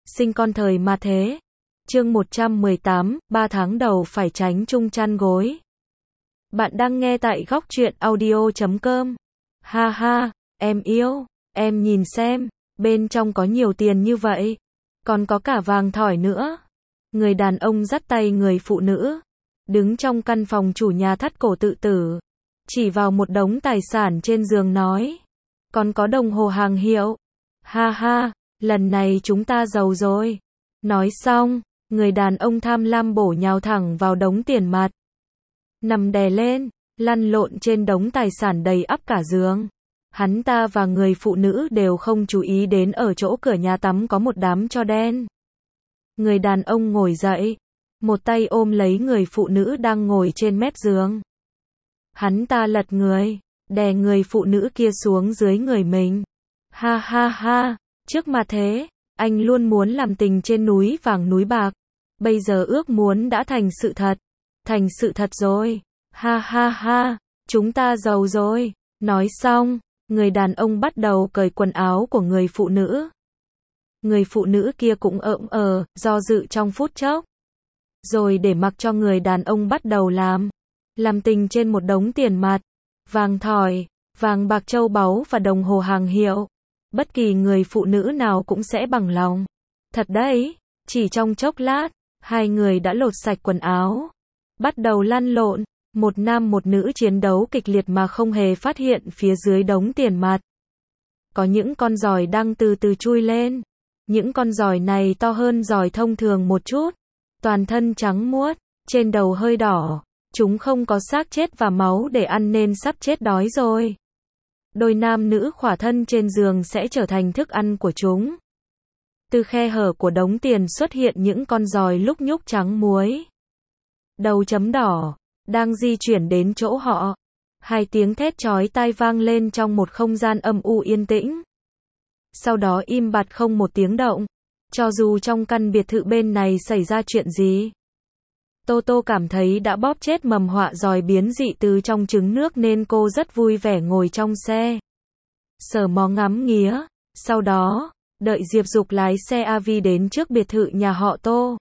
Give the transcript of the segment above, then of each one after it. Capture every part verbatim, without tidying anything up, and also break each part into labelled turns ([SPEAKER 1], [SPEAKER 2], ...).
[SPEAKER 1] Sinh con thời ma thế. Chương một trăm mười tám, ba tháng đầu phải tránh chung chăn gối. Bạn đang nghe tại góc truyện audio chấm com. Ha ha, em yêu, em nhìn xem, bên trong có nhiều tiền như vậy. Còn có cả vàng thỏi nữa. Người đàn ông dắt tay người phụ nữ. Đứng trong căn phòng chủ nhà thắt cổ tự tử. Chỉ vào một đống tài sản trên giường nói. Còn có đồng hồ hàng hiệu. Ha ha, lần này chúng ta giàu rồi. Nói xong, người đàn ông tham lam bổ nhào thẳng vào đống tiền mặt. Nằm đè lên, lăn lộn trên đống tài sản đầy ắp cả giường. Hắn ta và người phụ nữ đều không chú ý đến ở chỗ cửa nhà tắm có một đám tro đen. Người đàn ông ngồi dậy, một tay ôm lấy người phụ nữ đang ngồi trên mép giường. Hắn ta lật người, đè người phụ nữ kia xuống dưới người mình. Ha ha ha, trước mặt thế, anh luôn muốn làm tình trên núi vàng núi bạc. Bây giờ ước muốn đã thành sự thật. Thành sự thật rồi. Ha ha ha, chúng ta giàu rồi. Nói xong, người đàn ông bắt đầu cởi quần áo của người phụ nữ. Người phụ nữ kia cũng ợm ờ, do dự trong phút chốc. Rồi để mặc cho người đàn ông bắt đầu làm. Làm tình trên một đống tiền mặt, vàng thỏi, vàng bạc châu báu và đồng hồ hàng hiệu. Bất kỳ người phụ nữ nào cũng sẽ bằng lòng. Thật đấy, chỉ trong chốc lát, hai người đã lột sạch quần áo. Bắt đầu lăn lộn, một nam một nữ chiến đấu kịch liệt mà không hề phát hiện phía dưới đống tiền mặt. Có những con giòi đang từ từ chui lên. Những con giòi này to hơn giòi thông thường một chút. Toàn thân trắng muốt, trên đầu hơi đỏ. Chúng không có xác chết và máu để ăn nên sắp chết đói rồi. Đôi nam nữ khỏa thân trên giường sẽ trở thành thức ăn của chúng. Từ khe hở của đống tiền xuất hiện những con giòi lúc nhúc trắng muối. Đầu chấm đỏ, đang di chuyển đến chỗ họ. Hai tiếng thét chói tai vang lên trong một không gian âm u yên tĩnh. Sau đó im bặt không một tiếng động. Cho dù trong căn biệt thự bên này xảy ra chuyện gì. Tô Tô cảm thấy đã bóp chết mầm họa giòi biến dị từ trong trứng nước nên cô rất vui vẻ ngồi trong xe. Sờ mó ngắm nghía. Sau đó, đợi Diệp Dục lái xe a vê đến trước biệt thự nhà họ Tô.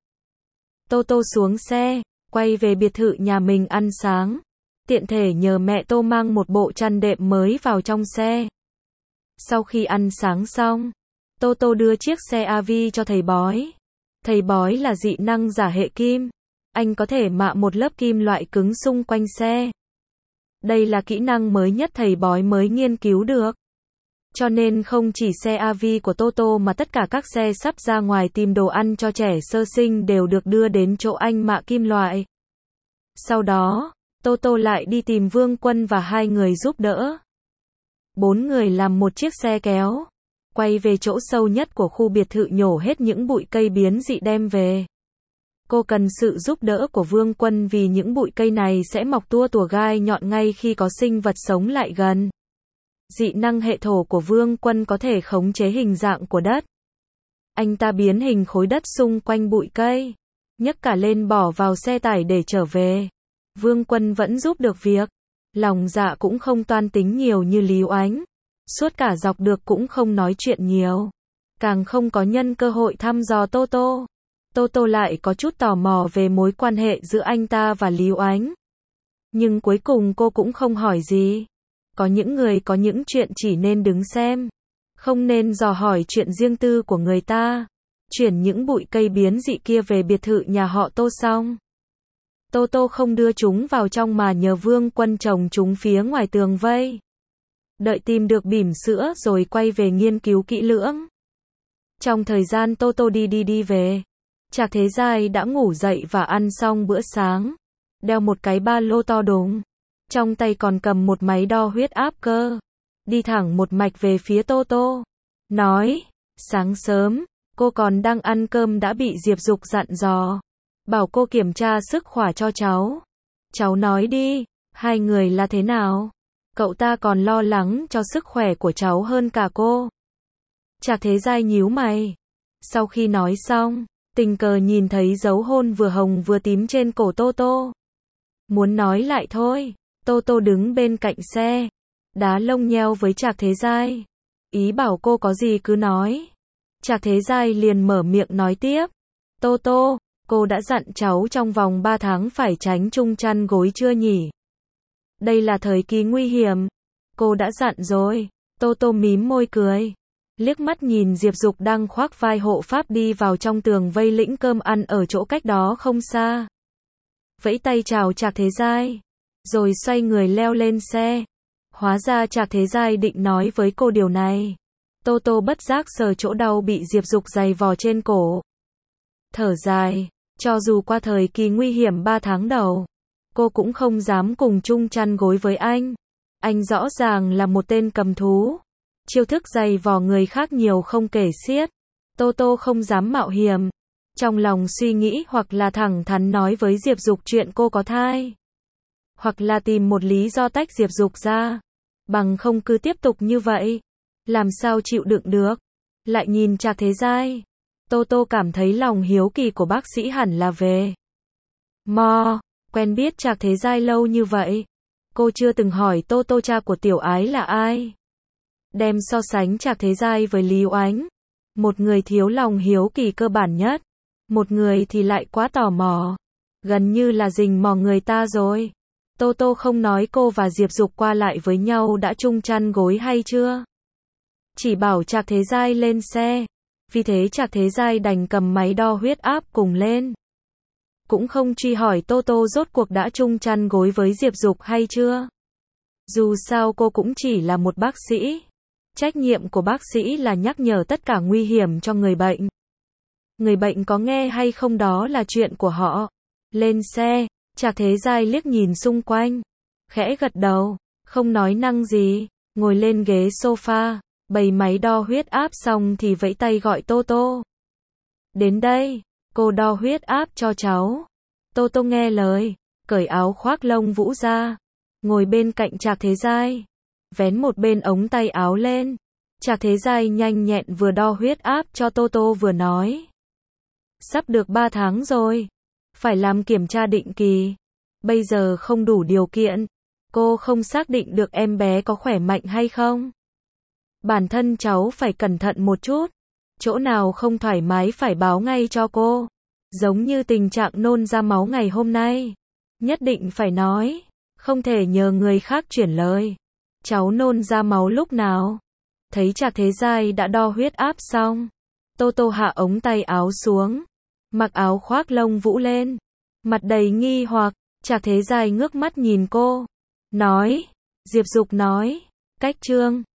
[SPEAKER 1] Tô Tô xuống xe, quay về biệt thự nhà mình ăn sáng. Tiện thể nhờ mẹ Tô mang một bộ chăn đệm mới vào trong xe. Sau khi ăn sáng xong, Tô Tô đưa chiếc xe a vê cho thầy bói. Thầy bói là dị năng giả hệ kim. Anh có thể mạ một lớp kim loại cứng xung quanh xe. Đây là kỹ năng mới nhất thầy bói mới nghiên cứu được. Cho nên không chỉ xe a vê của Tô Tô mà tất cả các xe sắp ra ngoài tìm đồ ăn cho trẻ sơ sinh đều được đưa đến chỗ anh mạ kim loại. Sau đó, Tô Tô lại đi tìm Vương Quân và hai người giúp đỡ. Bốn người làm một chiếc xe kéo. Quay về chỗ sâu nhất của khu biệt thự nhổ hết những bụi cây biến dị đem về. Cô cần sự giúp đỡ của Vương Quân vì những bụi cây này sẽ mọc tua tủa gai nhọn ngay khi có sinh vật sống lại gần. Dị năng hệ thổ của Vương Quân có thể khống chế hình dạng của đất. Anh ta biến hình khối đất xung quanh bụi cây, nhấc cả lên bỏ vào xe tải để trở về. Vương Quân vẫn giúp được việc. Lòng dạ cũng không toan tính nhiều như Lý Oánh. Suốt cả dọc được cũng không nói chuyện nhiều. Càng không có nhân cơ hội thăm dò Tô Tô. Tô Tô lại có chút tò mò về mối quan hệ giữa anh ta và Lý Oánh. Nhưng cuối cùng cô cũng không hỏi gì. Có những người có những chuyện chỉ nên đứng xem. Không nên dò hỏi chuyện riêng tư của người ta. Chuyển những bụi cây biến dị kia về biệt thự nhà họ Tô xong. Tô Tô không đưa chúng vào trong mà nhờ Vương Quân trồng chúng phía ngoài tường vây. Đợi tìm được bỉm sữa rồi quay về nghiên cứu kỹ lưỡng. Trong thời gian Tô Tô đi đi đi về. Trạc Thế Giai đã ngủ dậy và ăn xong bữa sáng. Đeo một cái ba lô to đùng. Trong tay còn cầm một máy đo huyết áp cơ. Đi thẳng một mạch về phía Tô Tô. Nói, sáng sớm, cô còn đang ăn cơm đã bị Diệp Dục dặn dò. Bảo cô kiểm tra sức khỏe cho cháu. Cháu nói đi, hai người là thế nào? Cậu ta còn lo lắng cho sức khỏe của cháu hơn cả cô. Trạc Thế Giai nhíu mày. Sau khi nói xong, tình cờ nhìn thấy dấu hôn vừa hồng vừa tím trên cổ Tô Tô. Muốn nói lại thôi. Tô Tô đứng bên cạnh xe, đá lông nheo với Trạc Thế Giai. Ý bảo cô có gì cứ nói. Trạc Thế Giai liền mở miệng nói tiếp. Tô Tô, cô đã dặn cháu trong vòng ba tháng phải tránh chung chăn gối chưa nhỉ? Đây là thời kỳ nguy hiểm. Cô đã dặn rồi. Tô Tô mím môi cười. Liếc mắt nhìn Diệp Dục đang khoác vai hộ pháp đi vào trong tường vây lĩnh cơm ăn ở chỗ cách đó không xa. Vẫy tay chào Trạc Thế Giai. Rồi xoay người leo lên xe. Hóa ra Trạc Thế Giai định nói với cô điều này. Tô Tô bất giác sờ chỗ đau bị Diệp Dục giày vò trên cổ. Thở dài, cho dù qua thời kỳ nguy hiểm ba tháng đầu, cô cũng không dám cùng chung chăn gối với anh. Anh rõ ràng là một tên cầm thú. Chiêu thức giày vò người khác nhiều không kể xiết. Tô Tô không dám mạo hiểm. Trong lòng suy nghĩ hoặc là thẳng thắn nói với Diệp Dục chuyện cô có thai. Hoặc là tìm một lý do tách Diệp Dục ra. Bằng không cứ tiếp tục như vậy. Làm sao chịu đựng được. Lại nhìn Trạc Thế Giai. Tô Tô cảm thấy lòng hiếu kỳ của bác sĩ hẳn là về. Mò, quen biết Trạc Thế Giai lâu như vậy. Cô chưa từng hỏi Tô Tô cha của Tiểu Ái là ai. Đem so sánh Trạc Thế Giai với Lý Oánh. Một người thiếu lòng hiếu kỳ cơ bản nhất. Một người thì lại quá tò mò. Gần như là rình mò người ta rồi. Tô Tô không nói cô và Diệp Dục qua lại với nhau đã chung chăn gối hay chưa. Chỉ bảo Trạc Thế Giai lên xe. Vì thế Trạc Thế Giai đành cầm máy đo huyết áp cùng lên. Cũng không truy hỏi Tô Tô rốt cuộc đã chung chăn gối với Diệp Dục hay chưa. Dù sao cô cũng chỉ là một bác sĩ. Trách nhiệm của bác sĩ là nhắc nhở tất cả nguy hiểm cho người bệnh. Người bệnh có nghe hay không đó là chuyện của họ. Lên xe, Trạc Thế Giai liếc nhìn xung quanh. Khẽ gật đầu, không nói năng gì, ngồi lên ghế sofa. Bày máy đo huyết áp xong thì vẫy tay gọi Tô Tô. Đến đây, cô đo huyết áp cho cháu. Tô Tô nghe lời, cởi áo khoác lông vũ ra. Ngồi bên cạnh Trạc Thế Giai. Vén một bên ống tay áo lên. Trạc Thế Giai nhanh nhẹn vừa đo huyết áp cho Tô Tô vừa nói. Sắp được ba tháng rồi. Phải làm kiểm tra định kỳ. Bây giờ không đủ điều kiện. Cô không xác định được em bé có khỏe mạnh hay không. Bản thân cháu phải cẩn thận một chút. Chỗ nào không thoải mái phải báo ngay cho cô. Giống như tình trạng nôn ra máu ngày hôm nay. Nhất định phải nói. Không thể nhờ người khác chuyển lời. Cháu nôn ra máu lúc nào? Thấy Trạc Thế Giai đã đo huyết áp xong. Tô Tô hạ ống tay áo xuống. Mặc áo khoác lông vũ lên. Mặt đầy nghi hoặc. Trạc Thế Giai ngước mắt nhìn cô. Nói. Diệp Dục nói. Cách chương